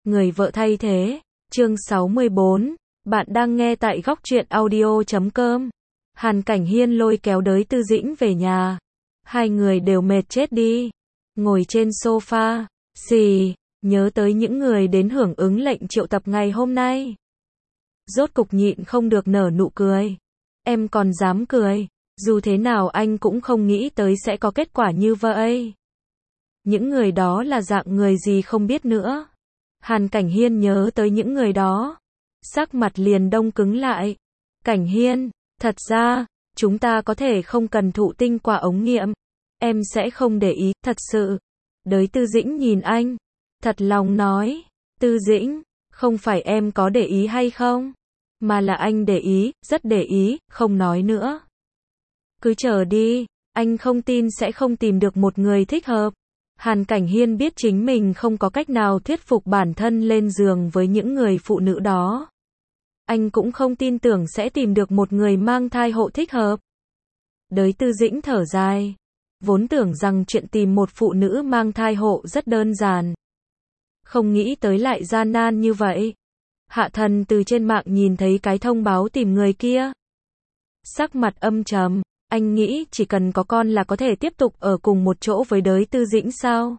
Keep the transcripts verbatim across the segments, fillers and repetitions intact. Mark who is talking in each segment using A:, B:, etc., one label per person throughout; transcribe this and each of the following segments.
A: Người vợ thay thế, chương sáu mươi bốn, bạn đang nghe tại góc truyện audio chấm com. Hàn Cảnh Hiên lôi kéo Đới Tư Dĩnh về nhà. Hai người đều mệt chết đi. Ngồi trên sofa, xì, nhớ tới những người đến hưởng ứng lệnh triệu tập ngày hôm nay. Rốt cục nhịn không được nở nụ cười. Em còn dám cười, dù thế nào anh cũng không nghĩ tới sẽ có kết quả như vậy. Những người đó là dạng người gì không biết nữa. Hàn Cảnh Hiên nhớ tới những người đó. Sắc mặt liền đông cứng lại. Cảnh Hiên, thật ra, chúng ta có thể không cần thụ tinh qua ống nghiệm. Em sẽ không để ý, thật sự. Đới Tư Dĩnh nhìn anh. Thật lòng nói. Tư Dĩnh, không phải em có để ý hay không? Mà là anh để ý, rất để ý, không nói nữa. Cứ chờ đi, anh không tin sẽ không tìm được một người thích hợp. Hàn Cảnh Hiên biết chính mình không có cách nào thuyết phục bản thân lên giường với những người phụ nữ đó. Anh cũng không tin tưởng sẽ tìm được một người mang thai hộ thích hợp. Đới Tư Dĩnh thở dài. Vốn tưởng rằng chuyện tìm một phụ nữ mang thai hộ rất đơn giản. Không nghĩ tới lại gian nan như vậy. Hạ Thần từ trên mạng nhìn thấy cái thông báo tìm người kia. Sắc mặt âm trầm. Anh nghĩ chỉ cần có con là có thể tiếp tục ở cùng một chỗ với Đới Tư Dĩnh sao?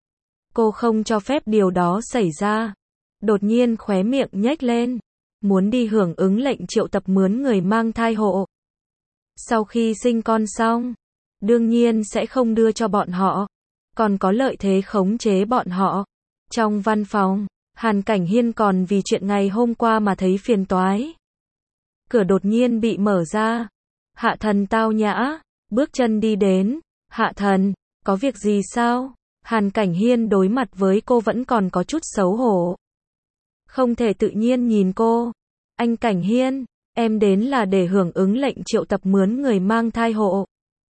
A: Cô không cho phép điều đó xảy ra. Đột nhiên khóe miệng nhếch lên. Muốn đi hưởng ứng lệnh triệu tập mướn người mang thai hộ. Sau khi sinh con xong, đương nhiên sẽ không đưa cho bọn họ. Còn có lợi thế khống chế bọn họ. Trong văn phòng, Hàn Cảnh Hiên còn vì chuyện ngày hôm qua mà thấy phiền toái. Cửa đột nhiên bị mở ra. Hạ Thần tao nhã, bước chân đi đến. Hạ Thần, có việc gì sao? Hàn Cảnh Hiên đối mặt với cô vẫn còn có chút xấu hổ. Không thể tự nhiên nhìn cô. Anh Cảnh Hiên, em đến là để hưởng ứng lệnh triệu tập mướn người mang thai hộ.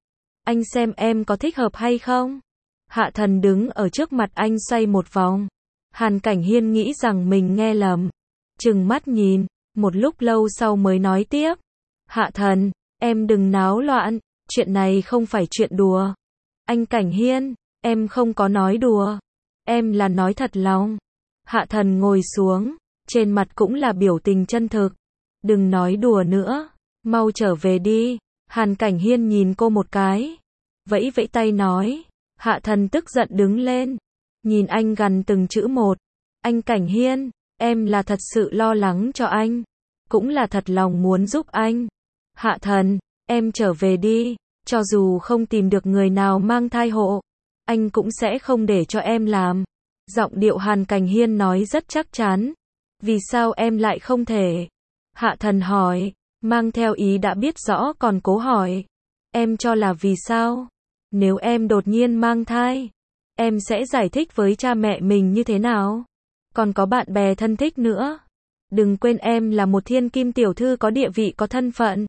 A: Anh xem em có thích hợp hay không? Hạ Thần đứng ở trước mặt anh xoay một vòng. Hàn Cảnh Hiên nghĩ rằng mình nghe lầm. Trừng mắt nhìn, một lúc lâu sau mới nói tiếp. Hạ Thần, em đừng náo loạn, chuyện này không phải chuyện đùa. Anh Cảnh Hiên, em không có nói đùa. Em là nói thật lòng. Hạ Thần ngồi xuống, trên mặt cũng là biểu tình chân thực. Đừng nói đùa nữa, mau trở về đi. Hàn Cảnh Hiên nhìn cô một cái. Vẫy vẫy tay nói. Hạ Thần tức giận đứng lên. Nhìn anh gằn từng chữ một. Anh Cảnh Hiên, em là thật sự lo lắng cho anh. Cũng là thật lòng muốn giúp anh. Hạ Thần, em trở về đi. Cho dù không tìm được người nào mang thai hộ, anh cũng sẽ không để cho em làm. Giọng điệu Hàn Cảnh Hiên nói rất chắc chắn. Vì sao em lại không thể? Hạ Thần hỏi, mang theo ý đã biết rõ còn cố hỏi. Em cho là vì sao? Nếu em đột nhiên mang thai, em sẽ giải thích với cha mẹ mình như thế nào? Còn có bạn bè thân thích nữa. Đừng quên em là một thiên kim tiểu thư có địa vị có thân phận.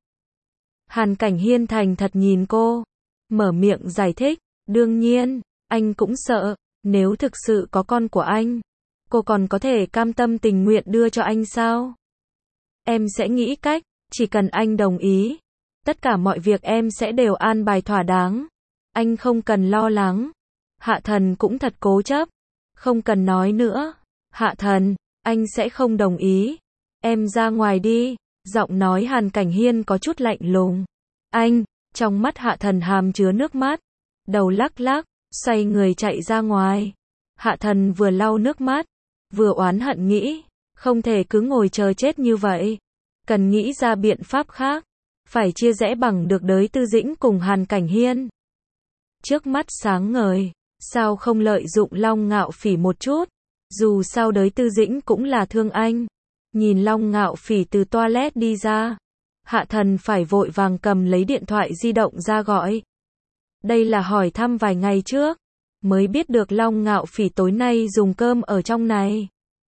A: Hàn Cảnh Hiên thành thật nhìn cô. Mở miệng giải thích. Đương nhiên, anh cũng sợ. Nếu thực sự có con của anh, cô còn có thể cam tâm tình nguyện đưa cho anh sao? Em sẽ nghĩ cách. Chỉ cần anh đồng ý, tất cả mọi việc em sẽ đều an bài thỏa đáng. Anh không cần lo lắng. Hạ Thần cũng thật cố chấp. Không cần nói nữa. Hạ Thần, anh sẽ không đồng ý. Em ra ngoài đi. Giọng nói Hàn Cảnh Hiên có chút lạnh lùng. Anh, trong mắt Hạ Thần hàm chứa nước mắt. Đầu lắc lắc, xoay người chạy ra ngoài. Hạ Thần vừa lau nước mắt, vừa oán hận nghĩ. Không thể cứ ngồi chờ chết như vậy. Cần nghĩ ra biện pháp khác. Phải chia rẽ bằng được Đới Tư Dĩnh cùng Hàn Cảnh Hiên. Trước mắt sáng ngời. Sao không lợi dụng Long Ngạo Phỉ một chút? Dù sao Đới Tư Dĩnh cũng là thương anh. Nhìn Long Ngạo Phỉ từ toilet đi ra. Hạ Thần phải vội vàng cầm lấy điện thoại di động ra gọi. Đây là hỏi thăm vài ngày trước. Mới biết được Long Ngạo Phỉ tối nay dùng cơm ở trong này.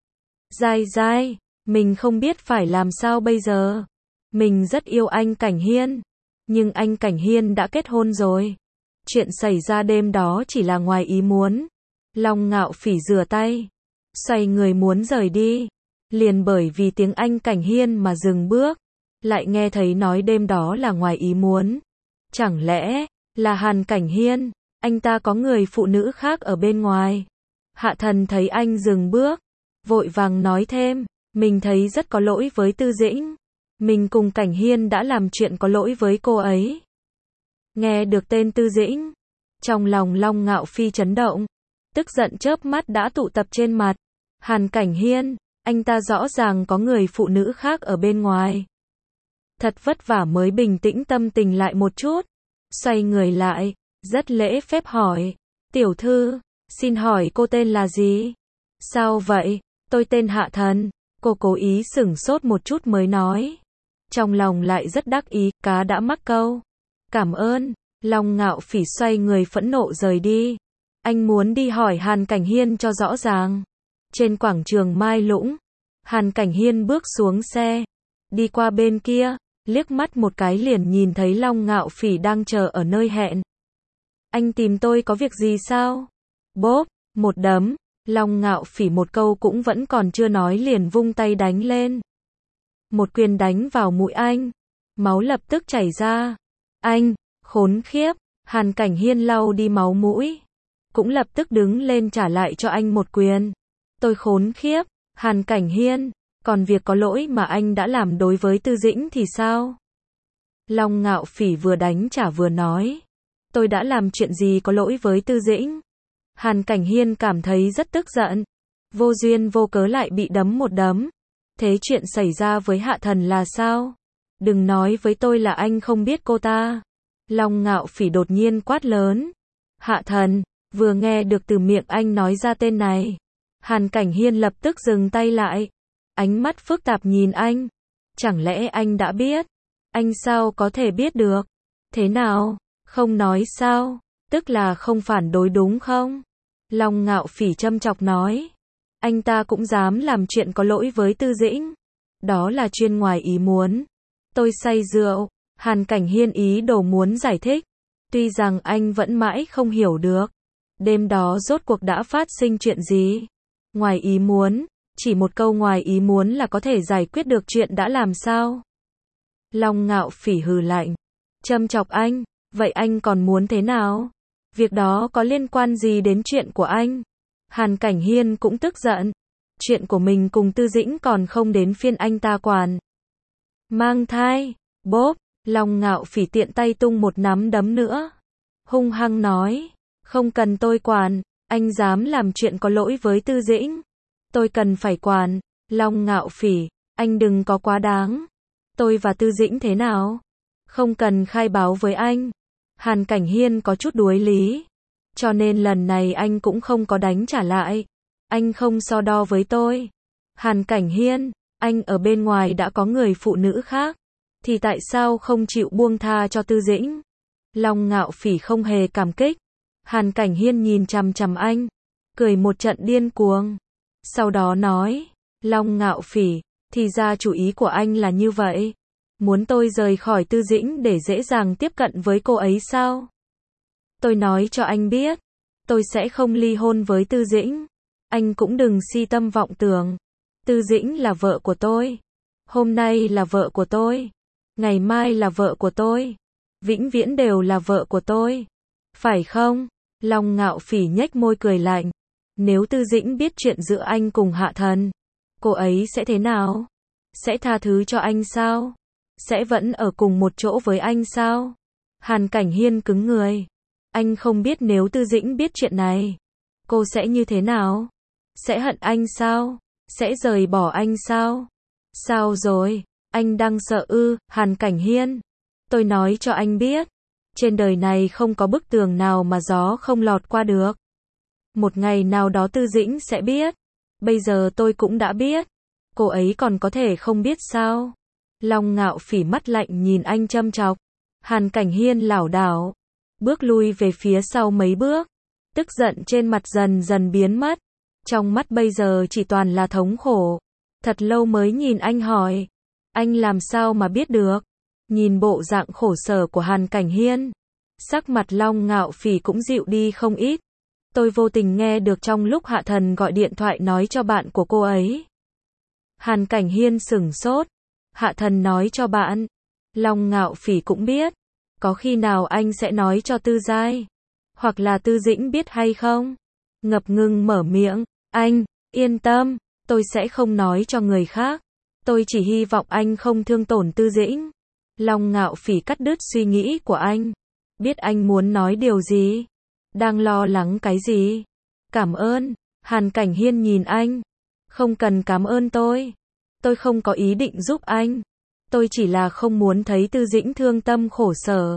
A: Dai dai, mình không biết phải làm sao bây giờ. Mình rất yêu anh Cảnh Hiên. Nhưng anh Cảnh Hiên đã kết hôn rồi. Chuyện xảy ra đêm đó chỉ là ngoài ý muốn. Long Ngạo Phỉ rửa tay. Xoay người muốn rời đi. Liền bởi vì tiếng anh Cảnh Hiên mà dừng bước. Lại nghe thấy nói đêm đó là ngoài ý muốn. Chẳng lẽ là Hàn Cảnh Hiên, anh ta có người phụ nữ khác ở bên ngoài? Hạ Thần thấy anh dừng bước, vội vàng nói thêm, mình thấy rất có lỗi với Tư Dĩnh. Mình cùng Cảnh Hiên đã làm chuyện có lỗi với cô ấy. Nghe được tên Tư Dĩnh, trong lòng Long Ngạo Phi chấn động, tức giận chớp mắt đã tụ tập trên mặt. Hàn Cảnh Hiên, anh ta rõ ràng có người phụ nữ khác ở bên ngoài. Thật vất vả mới bình tĩnh tâm tình lại một chút, xoay người lại, rất lễ phép hỏi, tiểu thư, xin hỏi cô tên là gì? Sao vậy? Tôi tên Hạ Thần. Cô cố ý sửng sốt một chút mới nói. Trong lòng lại rất đắc ý, cá đã mắc câu. Cảm ơn. Long Ngạo Phỉ xoay người phẫn nộ rời đi. Anh muốn đi hỏi Hàn Cảnh Hiên cho rõ ràng. Trên quảng trường Mai Lũng, Hàn Cảnh Hiên bước xuống xe, đi qua bên kia, liếc mắt một cái liền nhìn thấy Long Ngạo Phỉ đang chờ ở nơi hẹn. Anh tìm tôi có việc gì sao? Bốp, một đấm, Long Ngạo Phỉ một câu cũng vẫn còn chưa nói liền vung tay đánh lên. Một quyền đánh vào mũi anh, máu lập tức chảy ra. Anh, khốn khiếp, Hàn Cảnh Hiên lau đi máu mũi, cũng lập tức đứng lên trả lại cho anh một quyền. Tôi khốn khiếp, Hàn Cảnh Hiên, còn việc có lỗi mà anh đã làm đối với Tư Dĩnh thì sao? Long Ngạo Phỉ vừa đánh trả vừa nói, tôi đã làm chuyện gì có lỗi với Tư Dĩnh? Hàn Cảnh Hiên cảm thấy rất tức giận, vô duyên vô cớ lại bị đấm một đấm. Thế chuyện xảy ra với Hạ Thần là sao? Đừng nói với tôi là anh không biết cô ta. Long Ngạo Phỉ đột nhiên quát lớn. Hạ Thần, vừa nghe được từ miệng anh nói ra tên này, Hàn Cảnh Hiên lập tức dừng tay lại, ánh mắt phức tạp nhìn anh. Chẳng lẽ anh đã biết? Anh sao có thể biết được? Thế nào? Không nói sao? Tức là không phản đối đúng không? Long Ngạo Phỉ châm chọc nói. Anh ta cũng dám làm chuyện có lỗi với Tư Dĩnh. Đó là chuyên ngoài ý muốn. Tôi say rượu. Hàn Cảnh Hiên ý đồ muốn giải thích. Tuy rằng anh vẫn mãi không hiểu được. Đêm đó rốt cuộc đã phát sinh chuyện gì? Ngoài ý muốn. Chỉ một câu ngoài ý muốn là có thể giải quyết được chuyện đã làm sao? Long Ngạo Phỉ hừ lạnh. Châm chọc anh. Vậy anh còn muốn thế nào? Việc đó có liên quan gì đến chuyện của anh? Hàn Cảnh Hiên cũng tức giận. Chuyện của mình cùng Tư Dĩnh còn không đến phiên anh ta quản. Mang thai. Bốp. Long Ngạo Phỉ tiện tay tung một nắm đấm nữa. Hung hăng nói. Không cần tôi quản. Anh dám làm chuyện có lỗi với Tư Dĩnh. Tôi cần phải quản. Long Ngạo Phỉ. Anh đừng có quá đáng. Tôi và Tư Dĩnh thế nào? Không cần khai báo với anh. Hàn Cảnh Hiên có chút đuối lý. Cho nên lần này anh cũng không có đánh trả lại. Anh không so đo với tôi. Hàn Cảnh Hiên, anh ở bên ngoài đã có người phụ nữ khác. Thì tại sao không chịu buông tha cho Tư Dĩnh? Long Ngạo Phỉ không hề cảm kích. Hàn Cảnh Hiên nhìn chằm chằm anh, cười một trận điên cuồng. Sau đó nói, Long Ngạo Phỉ, thì ra chủ ý của anh là như vậy. Muốn tôi rời khỏi Tư Dĩnh để dễ dàng tiếp cận với cô ấy sao? Tôi nói cho anh biết, tôi sẽ không ly hôn với Tư Dĩnh. Anh cũng đừng si tâm vọng tưởng. Tư Dĩnh là vợ của tôi. Hôm nay là vợ của tôi. Ngày mai là vợ của tôi. Vĩnh viễn đều là vợ của tôi. Phải không? Long Ngạo Phỉ nhếch môi cười lạnh. Nếu Tư Dĩnh biết chuyện giữa anh cùng Hạ Thần, cô ấy sẽ thế nào? Sẽ tha thứ cho anh sao? Sẽ vẫn ở cùng một chỗ với anh sao? Hàn Cảnh Hiên cứng người. Anh không biết nếu Tư Dĩnh biết chuyện này, cô sẽ như thế nào? Sẽ hận anh sao? Sẽ rời bỏ anh sao? Sao rồi? Anh đang sợ ư? Hàn Cảnh Hiên. Tôi nói cho anh biết. Trên đời này không có bức tường nào mà gió không lọt qua được. Một ngày nào đó Tư Dĩnh sẽ biết. Bây giờ tôi cũng đã biết. Cô ấy còn có thể không biết sao? Long Ngạo Phỉ mắt lạnh nhìn anh châm chọc. Hàn Cảnh Hiên lảo đảo, bước lui về phía sau mấy bước. Tức giận trên mặt dần dần biến mất. Trong mắt bây giờ chỉ toàn là thống khổ. Thật lâu mới nhìn anh hỏi. Anh làm sao mà biết được? Nhìn bộ dạng khổ sở của Hàn Cảnh Hiên, sắc mặt Long Ngạo Phỉ cũng dịu đi không ít. Tôi vô tình nghe được trong lúc Hạ Thần gọi điện thoại nói cho bạn của cô ấy. Hàn Cảnh Hiên sửng sốt. Hạ Thần nói cho bạn. Long Ngạo Phỉ cũng biết. Có khi nào anh sẽ nói cho Tư Giai? Hoặc là Tư Dĩnh biết hay không? Ngập ngừng mở miệng. Anh, yên tâm. Tôi sẽ không nói cho người khác. Tôi chỉ hy vọng anh không thương tổn Tư Dĩnh. Long Ngạo Phỉ cắt đứt suy nghĩ của anh. Biết anh muốn nói điều gì. Đang lo lắng cái gì? Cảm ơn. Hàn Cảnh Hiên nhìn anh. Không cần cảm ơn tôi. Tôi không có ý định giúp anh. Tôi chỉ là không muốn thấy Tư Dĩnh thương tâm khổ sở.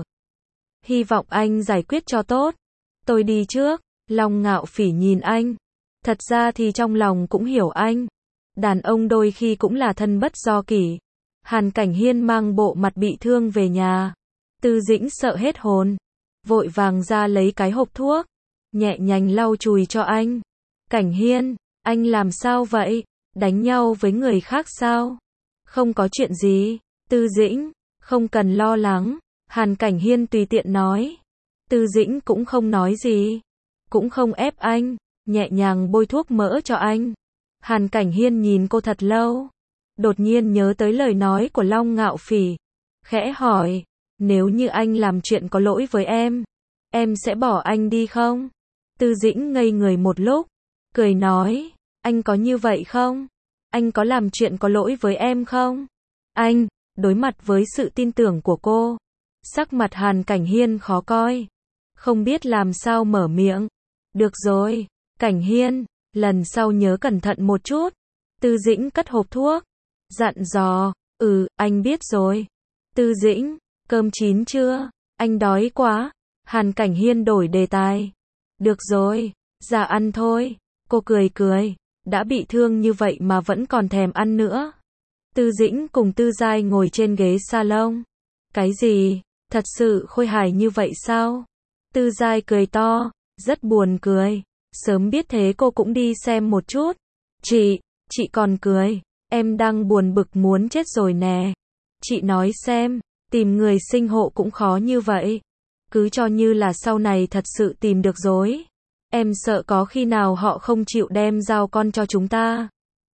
A: Hy vọng anh giải quyết cho tốt. Tôi đi trước. Long Ngạo Phỉ nhìn anh. Thật ra thì trong lòng cũng hiểu anh. Đàn ông đôi khi cũng là thân bất do kỷ. Hàn Cảnh Hiên mang bộ mặt bị thương về nhà. Tư Dĩnh sợ hết hồn. Vội vàng ra lấy cái hộp thuốc. Nhẹ nhàng lau chùi cho anh. Cảnh Hiên, anh làm sao vậy? Đánh nhau với người khác sao? Không có chuyện gì. Tư Dĩnh, không cần lo lắng. Hàn Cảnh Hiên tùy tiện nói. Tư Dĩnh cũng không nói gì. Cũng không ép anh. Nhẹ nhàng bôi thuốc mỡ cho anh. Hàn Cảnh Hiên nhìn cô thật lâu. Đột nhiên nhớ tới lời nói của Long Ngạo Phỉ. Khẽ hỏi. Nếu như anh làm chuyện có lỗi với em, em sẽ bỏ anh đi không? Tư Dĩnh ngây người một lúc. Cười nói. Anh có như vậy không? Anh có làm chuyện có lỗi với em không? Anh, đối mặt với sự tin tưởng của cô. Sắc mặt Hàn Cảnh Hiên khó coi. Không biết làm sao mở miệng. Được rồi, Cảnh Hiên, lần sau nhớ cẩn thận một chút. Tư Dĩnh cất hộp thuốc. Dặn dò, ừ, anh biết rồi. Tư Dĩnh, cơm chín chưa? Anh đói quá. Hàn Cảnh Hiên đổi đề tài. Được rồi, ra ăn thôi. Cô cười cười. Đã bị thương như vậy mà vẫn còn thèm ăn nữa. Tư Dĩnh cùng Tư Giai ngồi trên ghế salon. Cái gì? Thật sự khôi hài như vậy sao? Tư Giai cười to. Rất buồn cười. Sớm biết thế cô cũng đi xem một chút. Chị, chị còn cười. Em đang buồn bực muốn chết rồi nè. Chị nói xem, tìm người sinh hộ cũng khó như vậy. Cứ cho như là sau này thật sự tìm được rồi. Em sợ có khi nào họ không chịu đem giao con cho chúng ta.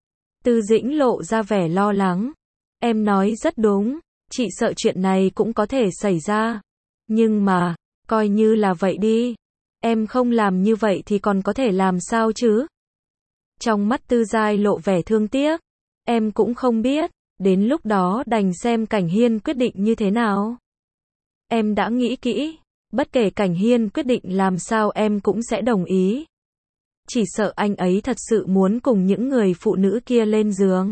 A: Tư Dĩnh lộ ra vẻ lo lắng. Em nói rất đúng. Chị sợ chuyện này cũng có thể xảy ra. Nhưng mà, coi như là vậy đi. Em không làm như vậy thì còn có thể làm sao chứ? Trong mắt Tư Giai lộ vẻ thương tiếc. Em cũng không biết. Đến lúc đó đành xem Cảnh Hiên quyết định như thế nào. Em đã nghĩ kỹ. Bất kể Cảnh Hiên quyết định làm sao em cũng sẽ đồng ý. Chỉ sợ anh ấy thật sự muốn cùng những người phụ nữ kia lên giường.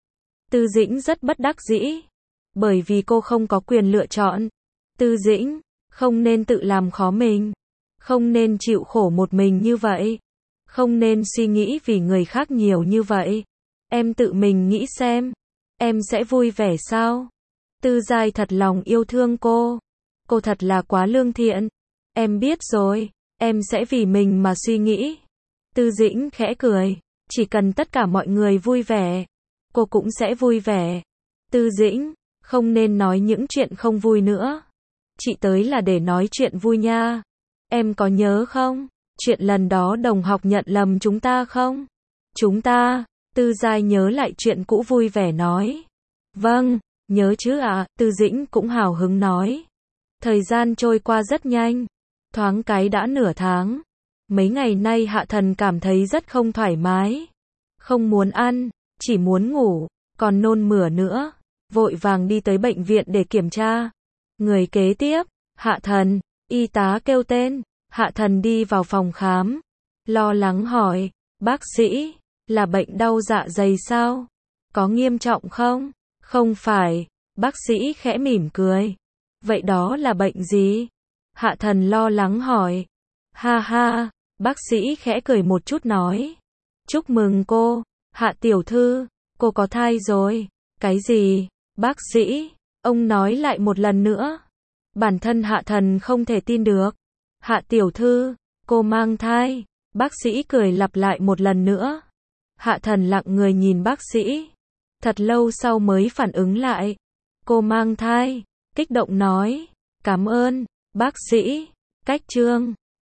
A: Tư Dĩnh rất bất đắc dĩ. Bởi vì cô không có quyền lựa chọn. Tư Dĩnh, không nên tự làm khó mình. Không nên chịu khổ một mình như vậy. Không nên suy nghĩ vì người khác nhiều như vậy. Em tự mình nghĩ xem. Em sẽ vui vẻ sao? Tư Giai thật lòng yêu thương cô. Cô thật là quá lương thiện. Em biết rồi. Em sẽ vì mình mà suy nghĩ. Tư Dĩnh khẽ cười. Chỉ cần tất cả mọi người vui vẻ. Cô cũng sẽ vui vẻ. Tư Dĩnh, không nên nói những chuyện không vui nữa. Chị tới là để nói chuyện vui nha. Em có nhớ không? Chuyện lần đó đồng học nhận lầm chúng ta không? Chúng ta, Tư Giai nhớ lại chuyện cũ vui vẻ nói. Vâng, nhớ chứ ạ, à, Tư Dĩnh cũng hào hứng nói. Thời gian trôi qua rất nhanh. Thoáng cái đã nửa tháng. Mấy ngày nay Hạ Thần cảm thấy rất không thoải mái. Không muốn ăn, chỉ muốn ngủ, còn nôn mửa nữa. Vội vàng đi tới bệnh viện để kiểm tra. Người kế tiếp, Hạ Thần, y tá kêu tên. Hạ Thần đi vào phòng khám. Lo lắng hỏi, bác sĩ, là bệnh đau dạ dày sao? Có nghiêm trọng không? Không phải, bác sĩ khẽ mỉm cười. Vậy đó là bệnh gì? Hạ Thần lo lắng hỏi. Ha ha, bác sĩ khẽ cười một chút nói. Chúc mừng cô, Hạ tiểu thư, cô có thai rồi. Cái gì? Bác sĩ, ông nói lại một lần nữa. Bản thân Hạ Thần không thể tin được. Hạ tiểu thư, cô mang thai. Bác sĩ cười lặp lại một lần nữa. Hạ Thần lặng người nhìn bác sĩ. Thật lâu sau mới phản ứng lại. Cô mang thai. Kích động nói. Cảm ơn, bác sĩ. Cách chương